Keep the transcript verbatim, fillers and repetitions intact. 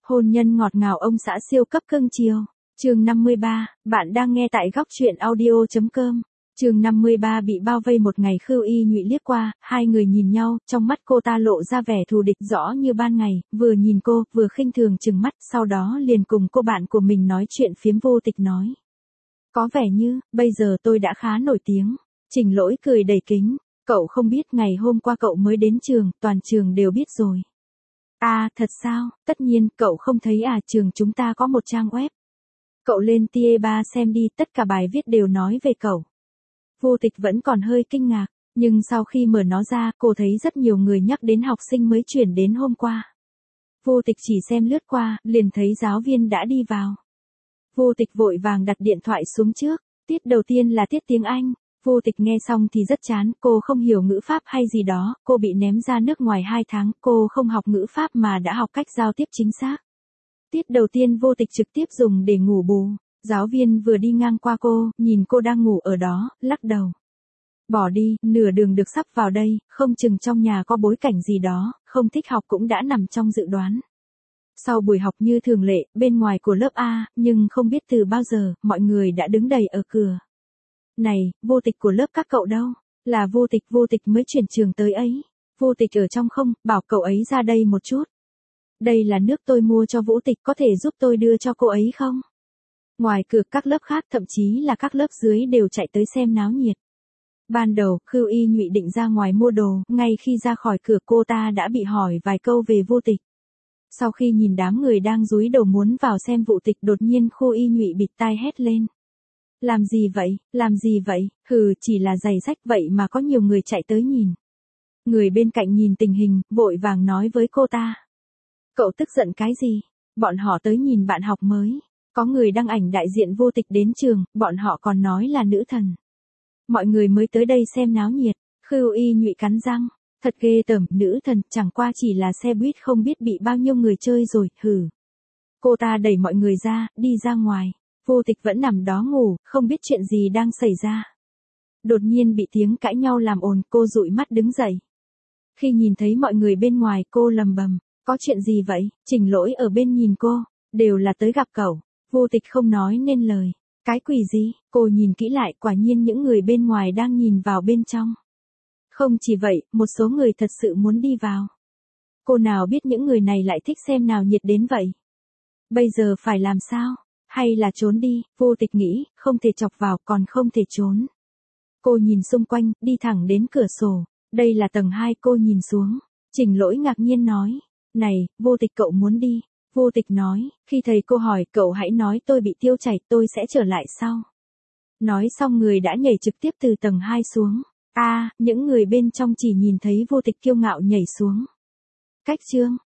Hôn nhân ngọt ngào ông xã siêu cấp cưng chiều. Chương năm mươi ba, bạn đang nghe tại góc truyện audio chấm com. Chương năm mươi ba bị bao vây một ngày. Khưu Y Nhụy liếc qua, hai người nhìn nhau, trong mắt cô ta lộ ra vẻ thù địch rõ như ban ngày, vừa nhìn cô, vừa khinh thường trừng mắt, sau đó liền cùng cô bạn của mình nói chuyện phiếm. Vô Tịch nói: "Có vẻ như, bây giờ tôi đã khá nổi tiếng." Trình Lỗi cười đầy kính: "Cậu không biết ngày hôm qua cậu mới đến trường, toàn trường đều biết rồi." "À, thật sao, tất nhiên, cậu không thấy à, trường chúng ta có một trang web. Cậu lên Tie ba xem đi, tất cả bài viết đều nói về cậu." Vô Tịch vẫn còn hơi kinh ngạc, nhưng sau khi mở nó ra, cô thấy rất nhiều người nhắc đến học sinh mới chuyển đến hôm qua. Vô Tịch chỉ xem lướt qua, liền thấy giáo viên đã đi vào. Vô Tịch vội vàng đặt điện thoại xuống trước, tiết đầu tiên là tiết tiếng Anh. Vô Tịch nghe xong thì rất chán, cô không hiểu ngữ pháp hay gì đó, cô bị ném ra nước ngoài hai tháng, cô không học ngữ pháp mà đã học cách giao tiếp chính xác. Tiết đầu tiên Vô Tịch trực tiếp dùng để ngủ bù. Giáo viên vừa đi ngang qua cô, nhìn cô đang ngủ ở đó, lắc đầu: "Bỏ đi, nửa đường được sắp vào đây, không chừng trong nhà có bối cảnh gì đó, không thích học cũng đã nằm trong dự đoán." Sau buổi học như thường lệ, bên ngoài của lớp A, nhưng không biết từ bao giờ, mọi người đã đứng đầy ở cửa. "Này, Vô Tịch của lớp các cậu đâu?" "Là Vô Tịch, Vô Tịch mới chuyển trường tới ấy." "Vô Tịch ở trong không, bảo cậu ấy ra đây một chút." "Đây là nước tôi mua cho Vũ Tịch, có thể giúp tôi đưa cho cô ấy không?" Ngoài cửa các lớp khác, thậm chí là các lớp dưới đều chạy tới xem náo nhiệt. Ban đầu, Khưu Y Nhụy định ra ngoài mua đồ, ngay khi ra khỏi cửa cô ta đã bị hỏi vài câu về Vô Tịch. Sau khi nhìn đám người đang dúi đầu muốn vào xem Vô Tịch, đột nhiên Khưu Y Nhụy bịt tai hét lên: "Làm gì vậy, làm gì vậy, hừ, chỉ là giày rách vậy mà có nhiều người chạy tới nhìn." Người bên cạnh nhìn tình hình, vội vàng nói với cô ta: "Cậu tức giận cái gì, bọn họ tới nhìn bạn học mới. Có người đăng ảnh đại diện Vô Tịch đến trường, bọn họ còn nói là nữ thần. Mọi người mới tới đây xem náo nhiệt." Khưu Y Nhụy cắn răng: "Thật ghê tởm, nữ thần, chẳng qua chỉ là xe buýt không biết bị bao nhiêu người chơi rồi, hừ." Cô ta đẩy mọi người ra, đi ra ngoài. Vô Tịch vẫn nằm đó ngủ, không biết chuyện gì đang xảy ra. Đột nhiên bị tiếng cãi nhau làm ồn, cô dụi mắt đứng dậy. Khi nhìn thấy mọi người bên ngoài, cô lầm bầm: "Có chuyện gì vậy?" Trình Lỗi ở bên nhìn cô: "Đều là tới gặp cậu." Vô Tịch không nói nên lời. "Cái quỷ gì?" Cô nhìn kỹ lại, quả nhiên những người bên ngoài đang nhìn vào bên trong. Không chỉ vậy, một số người thật sự muốn đi vào. Cô nào biết những người này lại thích xem náo nhiệt đến vậy. Bây giờ phải làm sao? Hay là trốn đi? Vô Tịch nghĩ, không thể chọc vào, còn không thể trốn. Cô nhìn xung quanh, đi thẳng đến cửa sổ. Đây là tầng hai, cô nhìn xuống. Trình Lỗi ngạc nhiên nói: "Này, Vô Tịch, cậu muốn đi?" Vô Tịch nói: "Khi thầy cô hỏi, cậu hãy nói tôi bị tiêu chảy, tôi sẽ trở lại sau." Nói xong người đã nhảy trực tiếp từ tầng hai xuống. A, à, những người bên trong chỉ nhìn thấy Vô Tịch kiêu ngạo nhảy xuống. Cách chương